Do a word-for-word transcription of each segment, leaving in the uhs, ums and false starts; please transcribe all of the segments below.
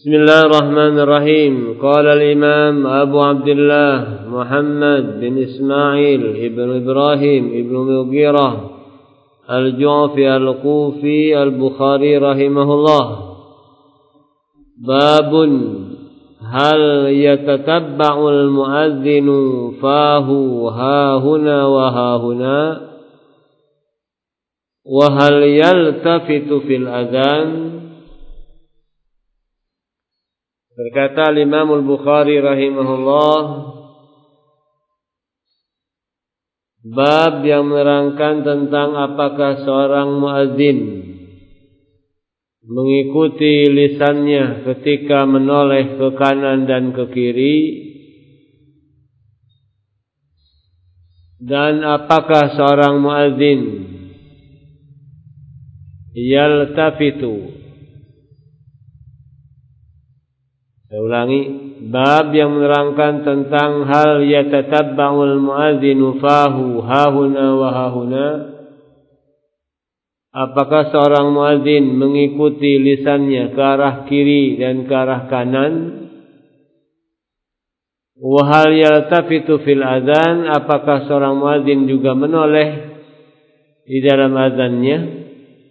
Bismillahirrahmanirrahim. Qala al-Imam Abu Abdullah Muhammad bin Ismail ibn Ibrahim ibn Mughirah al-Ju'fi al-Kufi al-Bukhari rahimahullah. Babun hal yatatabba'u al-mu'adhdhinu fahu hahuna wa hahuna wa hal yaltafitu fil adhan. Berkata Imam Al-Bukhari rahimahullah, bab yang menerangkan tentang apakah seorang muadzin mengikuti lisannya ketika menoleh ke kanan dan ke kiri, dan apakah seorang muadzin yaltafitu. Saya ulangi, bab yang menerangkan tentang hal yatatabba'ul muadzinu fahu hahuna wa hahuna. Apakah seorang muadzin mengikuti lisannya ke arah kiri dan ke arah kanan? Wa hal yaltafitu fil adzan, apakah seorang muadzin juga menoleh di dalam azannya?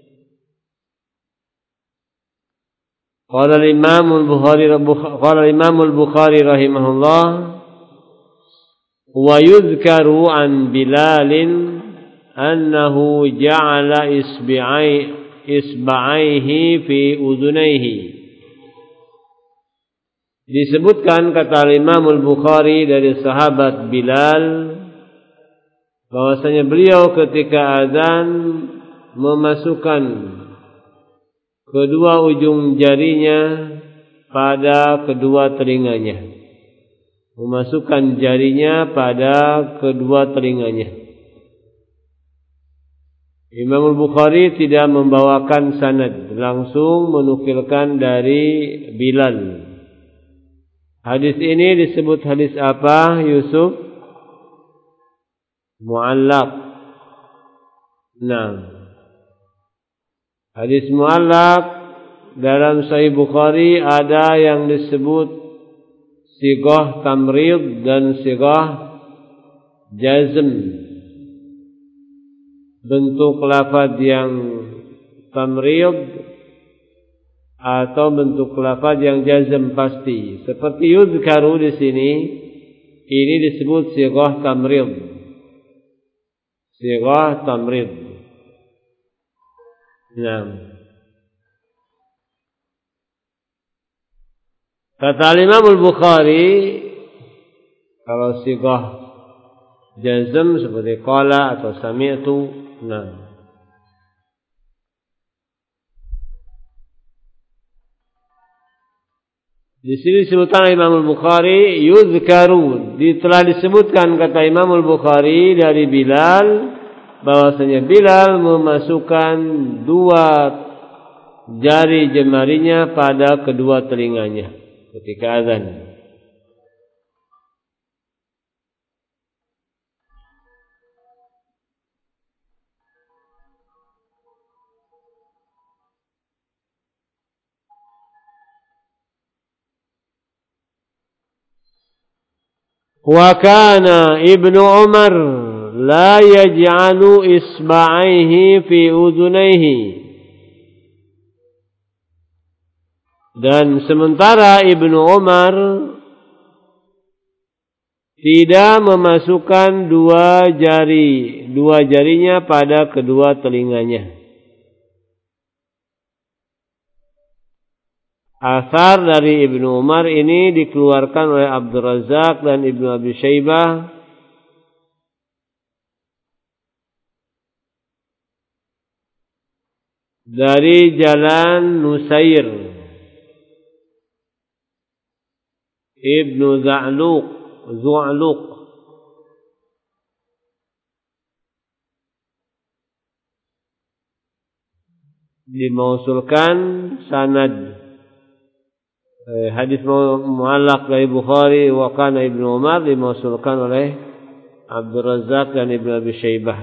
Qala al-Imam al-Bukhari qala al-Imam al-Bukhari rahimahullah, wa yudhkaru an Bilal annahu ja'ala isbi'ai isba'aihi fi udhunayhi. Disebutkan kata Imam al-Bukhari dari sahabat Bilal bahwasanya beliau ketika azan memasukkan kedua ujung jarinya pada kedua telinganya. Memasukkan jarinya pada kedua telinganya. Imam Al-Bukhari tidak membawakan sanad, langsung menukilkan dari Bilal. Hadis ini disebut hadis apa, Yusuf? Mu'allaq. Nah, hadis mu'allaq dalam Sahih Bukhari ada yang disebut sighah tamrid dan sighah jazm. Bentuk lafaz yang tamrid atau bentuk lafaz yang jazm pasti. Seperti yuzkaru di sini, ini disebut sighah tamrid. Sighah tamrid. Nah, kata Imam Al-Bukhari, kalau sighah jazm seperti qala atau sami'tu, nah, di sini disebutkan Imam Al-Bukhari yuzkaru, telah disebutkan kata Imam Al-Bukhari dari Bilal bahwasanya Bilal memasukkan dua jari jemarinya pada kedua telinganya ketika azan. Wa kana Ibnu Umar la yaj'alu isba'aihi fi udhunayhi. Dan sementara Ibnu Umar tidak memasukkan dua jari, dua jarinya pada kedua telinganya. Asar dari Ibnu Umar ini dikeluarkan oleh Abdul Razak dan Ibnu Abi Syaibah dari jalan Nusair Ibnu Za'luq Zu'luq dimausulkan sanad eh, hadis mu'allaq dari Bukhari wa kana Ibnu Umar dimausulkan oleh Abdul Razak dan Ibnu Abi Syaibah.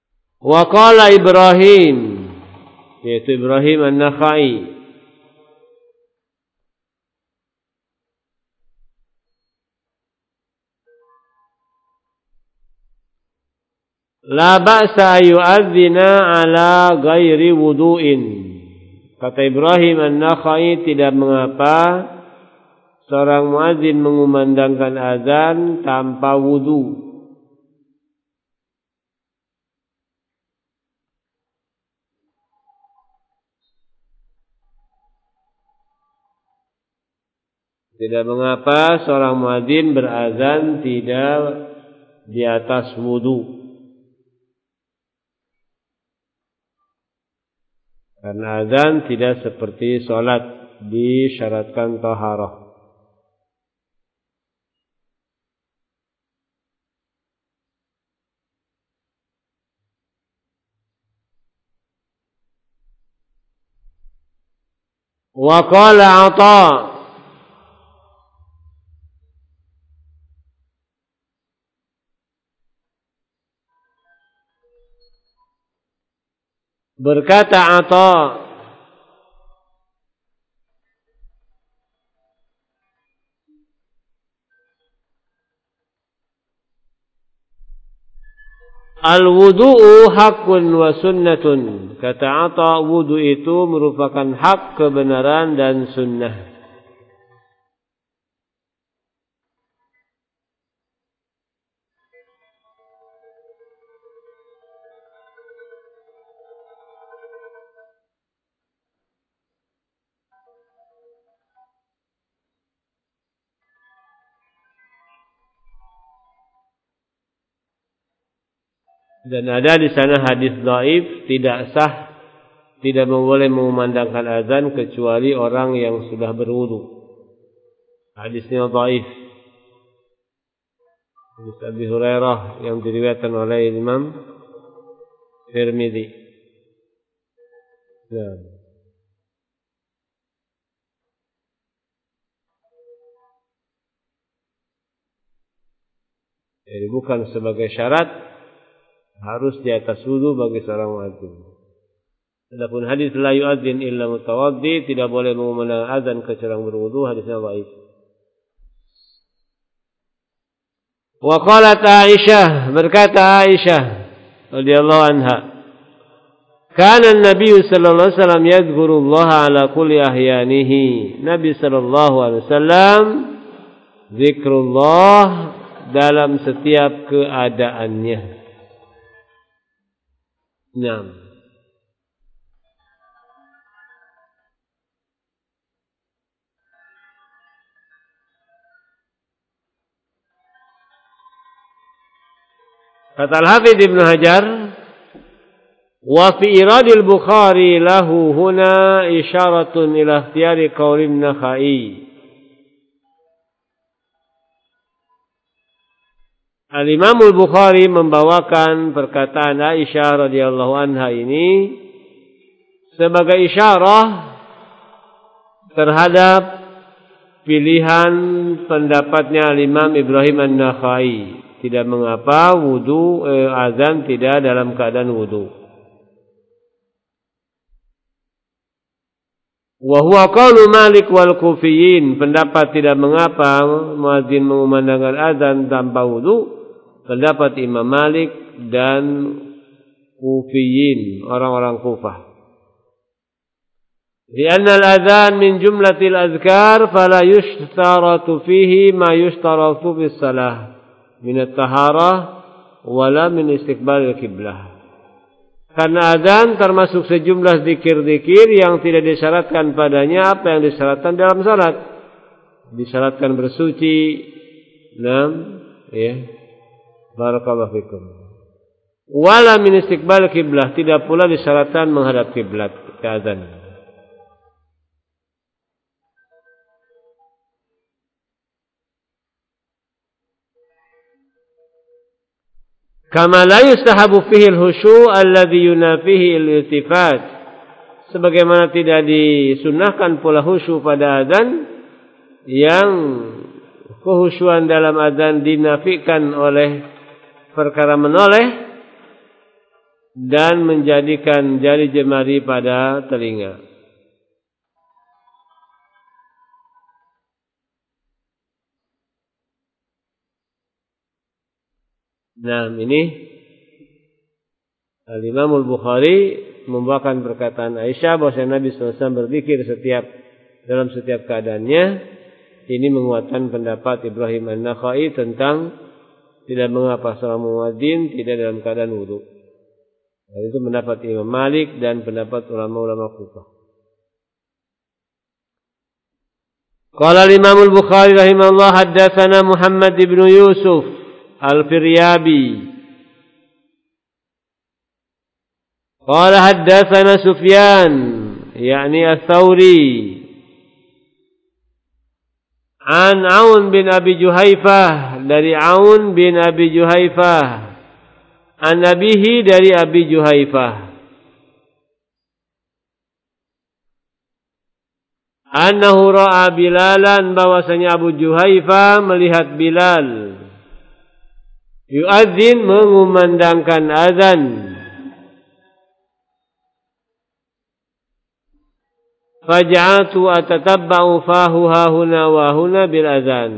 Wa qala Ibrahim, yaitu Ibrahim An-Nakhai, La ba'sa yu'adzina ala ghairi wudu'in. Kata Ibrahim An-Nakhai, tidak mengapa seorang muadzin mengumandangkan azan tanpa wudu. Tidak mengapa seorang muadzin berazan tidak di atas wudu. Karena azan tidak seperti sholat, disyaratkan taharah. Wa qala Atha, berkata Atha, al-wudu'u haqqun wa sunnatun. Kata Atha, wudu itu merupakan hak, kebenaran dan sunnah. Dan ada di sana hadis dhaif, tidak sah, tidak boleh mengumandangkan azan kecuali orang yang sudah berwudu. Hadisnya dhaif. Hadis Abi Hurairah yang diriwayatkan oleh Imam Tirmidzi. Ya. Jadi bukan sebagai syarat harus di atas wudu bagi seorang muadzin. Adapun hadis la yu'adzin illa mutawaddi, tidak boleh mengumandangkan azan kecuali orang berwudu, hadisnya dhaif. Wa qalat Aisyah, berkata Aisyah radhiyallahu anha, kana an-nabiy sallallahu alaihi wasallam yadhkurullaha ala kulli ahyanihi. Nabi sallallahu alaihi wasallam zikrullah dalam setiap keadaannya. Naam. Kata Al-Hafidz Ibnu Hajar, wa fi iradil Bukhari lahu huna isyaratun ila ikhtiyari qaulin Nakhai. Al-Imam Al-Bukhari membawakan perkataan Aisyah radhiyallahu anha ini sebagai isyarah terhadap pilihan pendapatnya Al-Imam Ibrahim An-Nakhai. Tidak mengapa wudu eh, azan tidak dalam keadaan wudu. Wa huwa qaulu Malik wal Kufiyin, pendapat tidak mengapa muadzin mengumandangkan azan tanpa wudu, pendapat Imam Malik dan Kufiyin, orang-orang Kufah. Lianna al-adhan min jumlatil azkar fala yushtaratu fihi ma yushtaratu bis salah min at-taharah wala min istiqbal al-qiblah. Karena azan termasuk sejumlah zikir-zikir yang tidak disyaratkan padanya apa yang disyaratkan dalam salat. Disyaratkan bersuci, enam, ya. Barakallahu fikum. Wala min istiqbal kiblah, tidak pula disyaratkan menghadap kiblat ke azan. Kama la yustahabu fihi al-husyu' alladhi yunafihi al-iltifat. Sebagaimana tidak disunnahkan pula khusyuk pada azan yang kehusyuan dalam azan dinafikan oleh perkara menoleh dan menjadikan jari jemari pada telinga. Nah, ini Al-Imam Al-Bukhari membawakan perkataan Aisyah bahwa Nabi sallallahu alaihi wasallam berzikir setiap dalam setiap keadaannya. Ini menguatkan pendapat Ibrahim An-Nakhai tentang tidak mengapa seorang muadzin tidak dalam keadaan wudu. Dan itu pendapat Imam Malik dan pendapat ulama-ulama Kufah. Qala al-Imam Al-Bukhari rahimahullah haddatsana Muhammad ibn Yusuf Al-Firyabi. Qala haddatsana Sufyan yakni Ats-Tsauri an Aun bin Abi Juhaifah dari Aun bin Abi Juhaifah an abihi dari Abi Juhaifah annahu ra'a Bilalan bahwasanya Abu Juhaifah melihat Bilal yu'adzin mengumandangkan azan. Faja'atu atatabba'u fahu hahuna wa huna bil azan.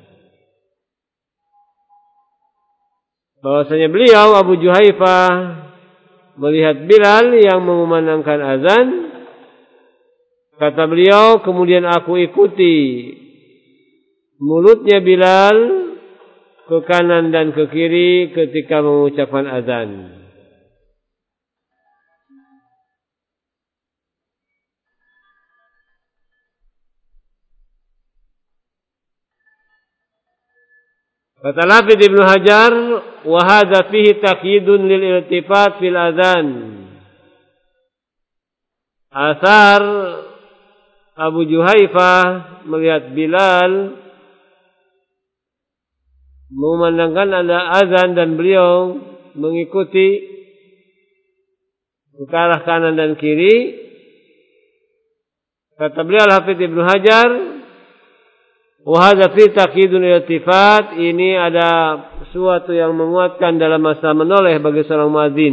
Bahwasanya beliau Abu Juhaifah melihat Bilal yang mengumandangkan azan. Kata beliau, kemudian aku ikuti mulutnya Bilal ke kanan dan ke kiri ketika mengucapkan azan. Kata Hafidz Ibnu Hajar, wa hadza fihi taqyidun lil iltifat fil adzan. Asar Abu Juhaifah melihat Bilal memandangkan ada azan dan beliau mengikuti ke arah kanan dan kiri. Kata beliau Hafidz Ibnu Hajar, wa hadza fi taqyidul iltifat, ini ada sesuatu yang menguatkan dalam masa menoleh bagi seorang muadzin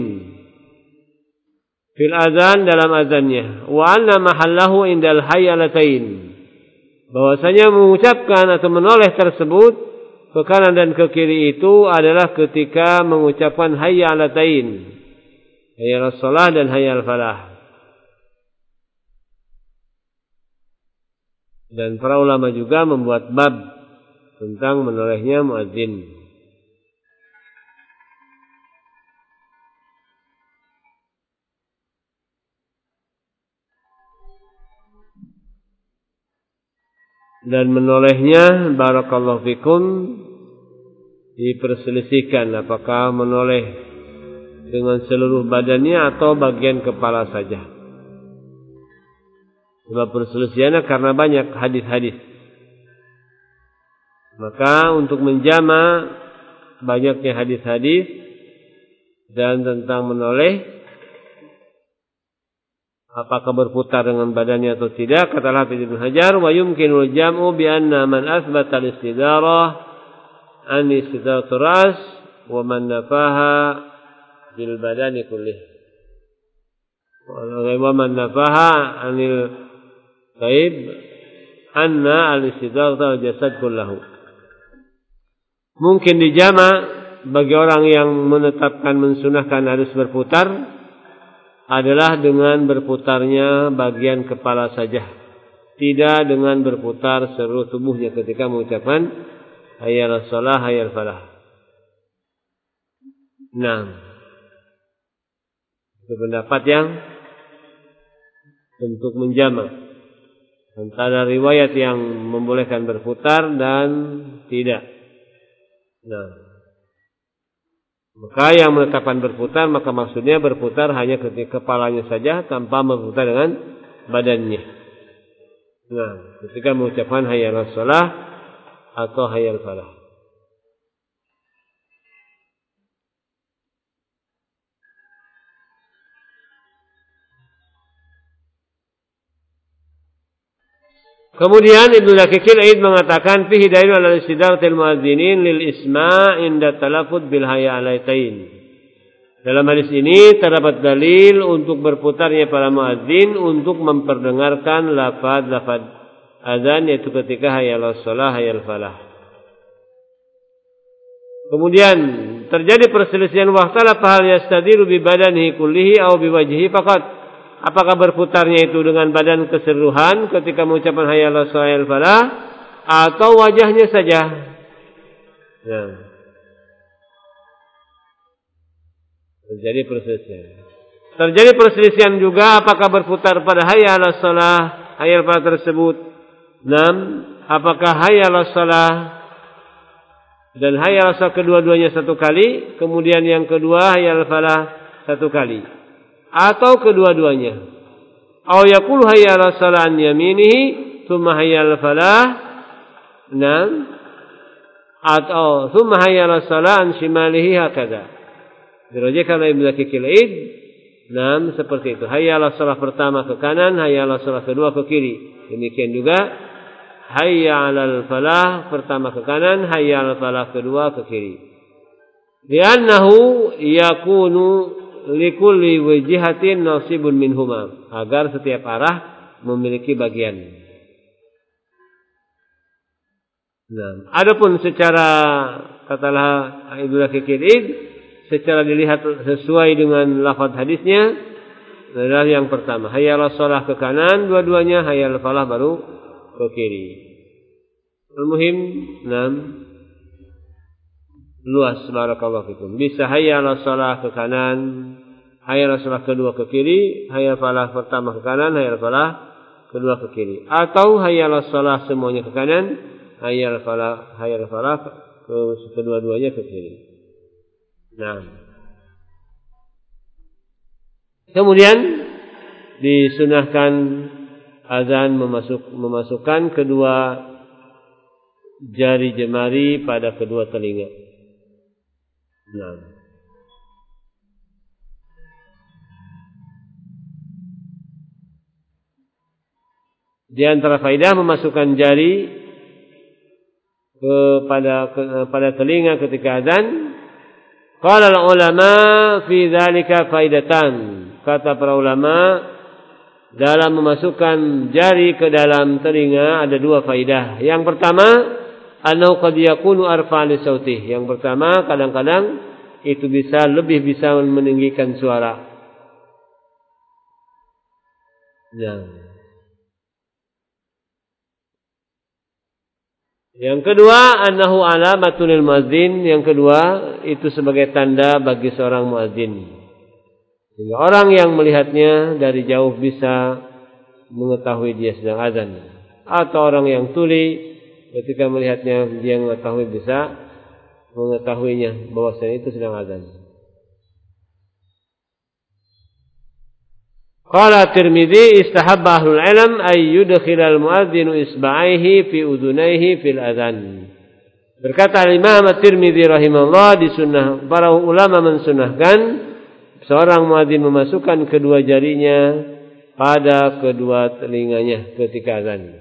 fil azan dalam azannya. Wa anna mahallahu indal hayyalatain, bahwasanya mengucapkan atau menoleh tersebut ke kanan dan ke kiri itu adalah ketika mengucapkan hayyalatain, hayyal shalah dan hayyal falah. Dan para ulama juga membuat bab tentang menolehnya muadzin. Dan menolehnya, barakallahu fikum, diperselisihkan apakah menoleh dengan seluruh badannya atau bagian kepala saja. Sebab perselisihannya karena banyak hadis-hadis. Maka untuk menjama banyaknya hadis-hadis dan tentang menoleh, apakah berputar dengan badannya atau tidak, kata Hafidz Ibnu Hajar, wa yumkinul jam'u bi anna man athbata al-istidarah an istidaratur ras wa man nafaha bil badani kullih. Wa man nafaha anil Taib anna al-istidarah al-jasad kullahu. Mungkin dijama bagi orang yang menetapkan mensunahkan harus berputar adalah dengan berputarnya bagian kepala saja, tidak dengan berputar seluruh tubuhnya ketika mengucapkan hayyal shalah hayyal falah. Nah, itu pendapat yang bentuk menjama antara riwayat yang membolehkan berputar dan tidak. Nah, maka yang menetapkan berputar, maka maksudnya berputar hanya ketika kepalanya saja tanpa berputar dengan badannya. Nah, ketika mengucapkan hayyal shalah atau hayyal falah. Kemudian Ibnu Daqiqil Aid mengatakan fihi dalil ala istidaratil muadzinin lil isma' inda talaffuz bil hayyalatain. Dalam hadis ini terdapat dalil untuk berputarnya para muadzin untuk memperdengarkan lafaz-lafaz azan, yaitu ketika hayyal shalah hayyal falah. Kemudian terjadi perselisihan waqtala hal yastadiru bi badanihi kullihi aw bi wajhihi faqat. Apakah berputarnya itu dengan badan keseluruhan ketika mengucapkan hayya 'alas shalah falah atau wajahnya saja? Nah. Terjadi perselisihan. Terjadi perselisihan juga apakah berputar pada hayya 'alas shalah, hayya falah tersebut. enam. Apakah hayya 'alas shalah dan hayya 'alas shalah kedua-duanya satu kali, kemudian yang kedua hayya falah satu kali, atau kedua-duanya? Aw yaqulu hayya 'alas shalah an yaminihi tsumma hayya falah. enam. Atau tsumma hayya 'alas shalah an shimalihi hakadha. Dirajikan oleh Ibnu Daqiqil Id. enam. Seperti itu. Hayya 'alas shalah pertama ke kanan, hayya 'alas shalah kedua ke kiri. Demikian juga hayya 'alal falah pertama ke kanan, hayya 'alal falah kedua ke kiri. Li'annahu yakunu likulli wajhatin nasibun minhuma, agar setiap arah memiliki bagian. Nah, adapun secara katalah Ibnu Daqiqil Id, secara dilihat sesuai dengan lafaz hadisnya adalah yang pertama, hayya 'alas shalah ke kanan dua-duanya, hayya 'alal falah baru ke kiri. Al-muhim, enam, luas, barakallahu fikum. Bisa hayya 'alas shalah ke kanan, hayya 'alas shalah kedua ke kiri, hayya falah pertama ke kanan, hayya falah kedua ke kiri. Atau hayya 'alas shalah semuanya ke kanan, hayya falah, hayya falah ke kedua-duanya ke kiri. Nah. Kemudian disunahkan azan memasuk, memasukkan kedua jari jemari pada kedua telinga. Nah. Di antara faidah memasukkan jari kepada ke, pada telinga ketika azan. Qala al-ulama fi dzalika faidatan. Kata para ulama, dalam memasukkan jari ke dalam telinga ada dua faidah. Yang pertama, annahu qad yakunu arfa li sautih. Yang pertama, kadang-kadang itu bisa lebih bisa meninggikan suara. Nah. Yang kedua, annahu alamatul lil muadzin. Yang kedua, itu sebagai tanda bagi seorang muadzin. Sehingga orang yang melihatnya dari jauh bisa mengetahui dia sedang azan. Atau orang yang tuli ketika melihatnya dia mengetahui bisa mengetahuinya bahwasanya itu sedang azan. Qala Tirmidzi istahabba ahlul ilm ay yudkhilal muadzinu isba'aihi fi udunaihi fil adzan. Berkata Imam Tirmidzi rahimahullah, disunnah para ulama mensunnahkan seorang muadzin memasukkan kedua jarinya pada kedua telinganya ketika azan.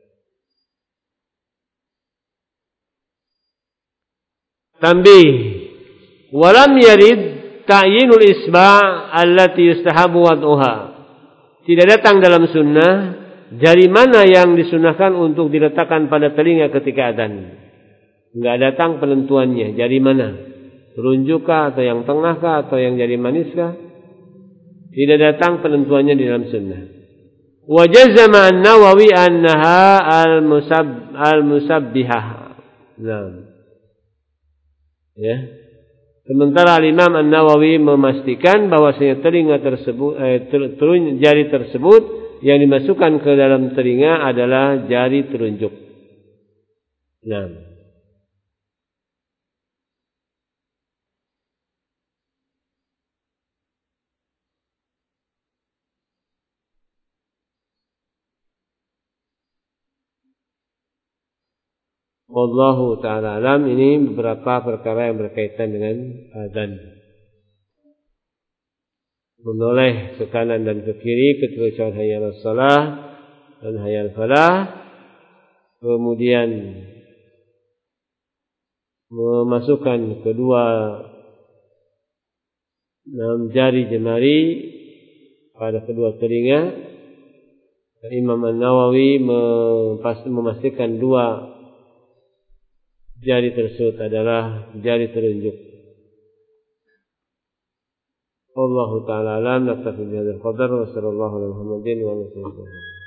Tambih, walam yarid ta'yinul isba' allati yustahabu wad'uha. Tidak datang dalam sunnah jari mana yang disunahkan untuk diletakkan pada telinga ketika azan. Enggak datang penentuannya, jari mana? Telunjukkah atau yang tengahkah atau yang jari maniskah? Tidak datang penentuannya di dalam sunnah. Wa jazama an-Nawawi annaha al-musab al-musabbihah. Nah. Ya. Sementara Imam An-Nawawi memastikan bahwasanya telinga tersebut eh, ter, ter, jari tersebut yang dimasukkan ke dalam telinga adalah jari telunjuk. Nah. Wallahu ta'ala alam. Ini beberapa perkara yang berkaitan dengan azan. Menoleh ke kanan dan ke kiri ketika ucapan hayya 'alas shalah dan hayya 'alal falah. Kemudian memasukkan kedua enam jari jemari pada kedua telinga. Imam An-Nawawi memastikan dua jari tersebut adalah jari telunjuk. Wallahu ta'ala alam, naktafi bihadzal qadar wa sallallahu ala Muhammadin wa ala alihi wa sahbihi.